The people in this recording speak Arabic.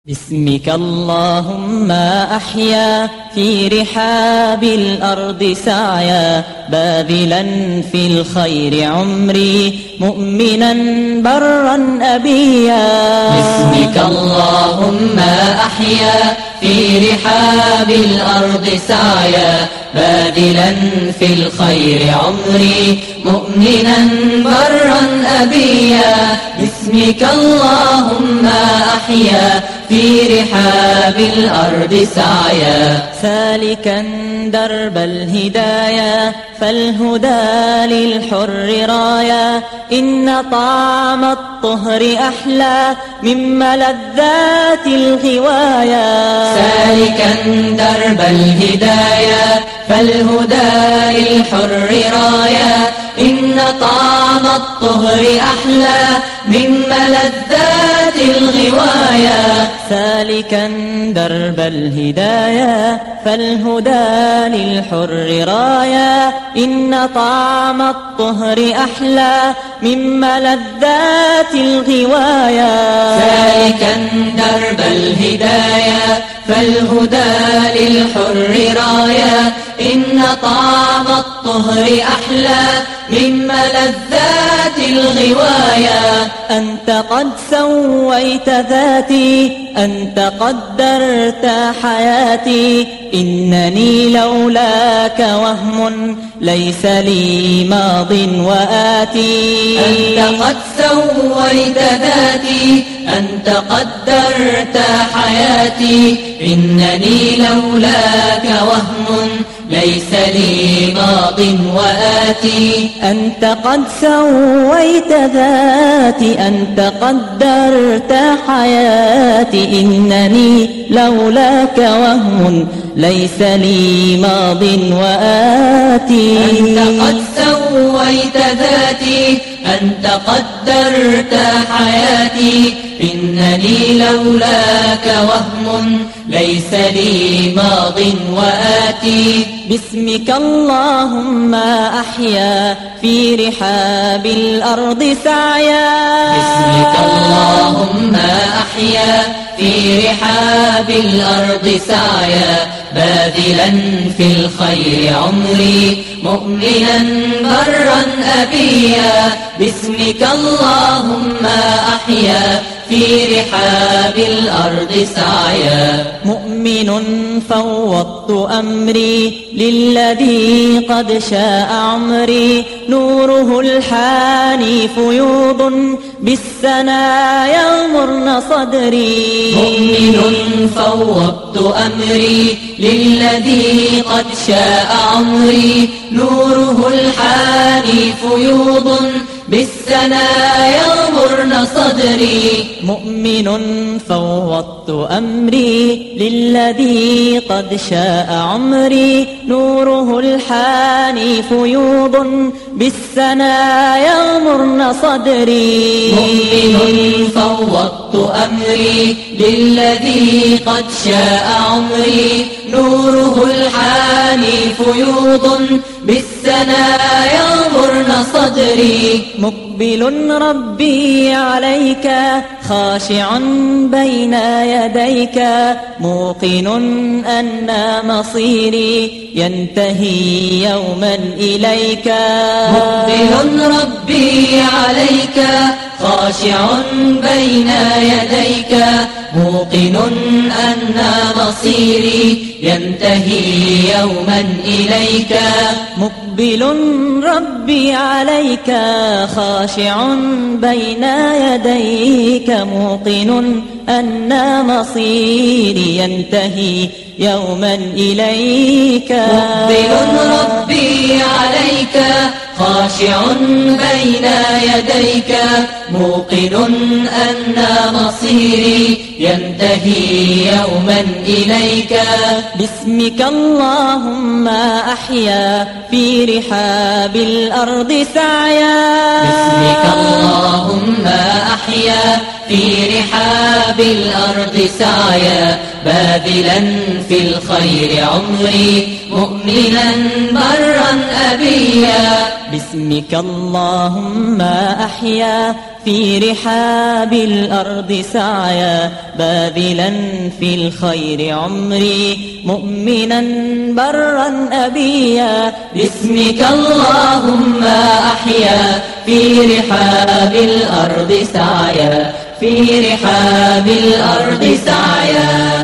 باسمك اللهم أحيا في رحاب الأرض سعيا باذلا في الخير عمري مؤمنا برا أبيا. باسمك اللهم أحيا في رحاب الأرض سعيا باذلا في الخير عمري مؤمنا برا أبيا. باسمك اللهم أحيا في رحاب الأرض سعيا سالكا درب الهدايا فالهدى للحر رايا إن طعم الطهر أحلى من ملذات الغوايا. سالكا درب الهدايا فالهدى للحر رايا إن طعم الطهر أحلى من ملذات الغوايا. سالكا درب الهدايا فالهدى للحر رايا إن طعم الطهر أحلى من ملذات الغوايا. سالكا درب الهدايا فالهدى للحر رايا إن طعم الطهر أحلى من ملذات الغوايا. أنت قد سويت ذاتي أنت قدرت حياتي إنني لولاك وهم ليس لي ماض وآتي. أنت قد سويت ذاتي أنت قدرت حياتي إنني لولاك وهم ليس لي ماض وآتي. أنت قد سويت ذاتي أنت قدرت حياتي إنني لولاك وهم ليس لي ماض وآتي. أنت قد سويت ذاتي أنت قدرت حياتي إنني لولاك وهم ليس لي ماض وآتي. باسمك اللهم أحيا في رحاب الأرض سعيا. باسمك اللهم أحيا في رحاب الأرض سعيا باذلا في الخير عمري مؤمنا برا أبيا. باسمك اللهم أحيا في رحاب الأرض سعيا مؤمن فوضت أمري للذي قد شاء عمري نوره الحاني فيوض بالسنا يغمرن صدري. مؤمن فوضت أمري للذي قد شاء عمري نوره الحاني فيوض بالسنا يغمرن صدري. مؤمن فوضت أمري للذي قد شاء عمري نوره الحاني فيوض بالسنا يغمرن صدري. مؤمن فوضت أمري للذي قد شاء عمري نوره الحاني فيوض بالسنا يغمرن صدري. مقبل ربي عليك خاشع بين يديك موقن أن مصيري ينتهي يوما إليك. مقبل ربي عليك خاشع بين يديك موقن أن مصيري ينتهي يوما إليك. مقبل ربي عليك خاشع بين يديك موقن أن مصيري ينتهي يوما إليك. مقبل ربي عليك خاشع بين يديك موقن أن مصيري ينتهي يوما إليك. باسمك اللهم أحيا في رحاب الأرض سعيا. باسمك اللهم أحيا في رحاب الأرض سعيا باذلا في الخير عمري مؤمنا برا أبيا. باسمك اللهم أحيا في رحاب الأرض سعيا باذلا في الخير عمري مؤمنا برا أبيا باسمك اللهم أحيا في رحاب الأرض سعيا في رحاب الأرض سعيا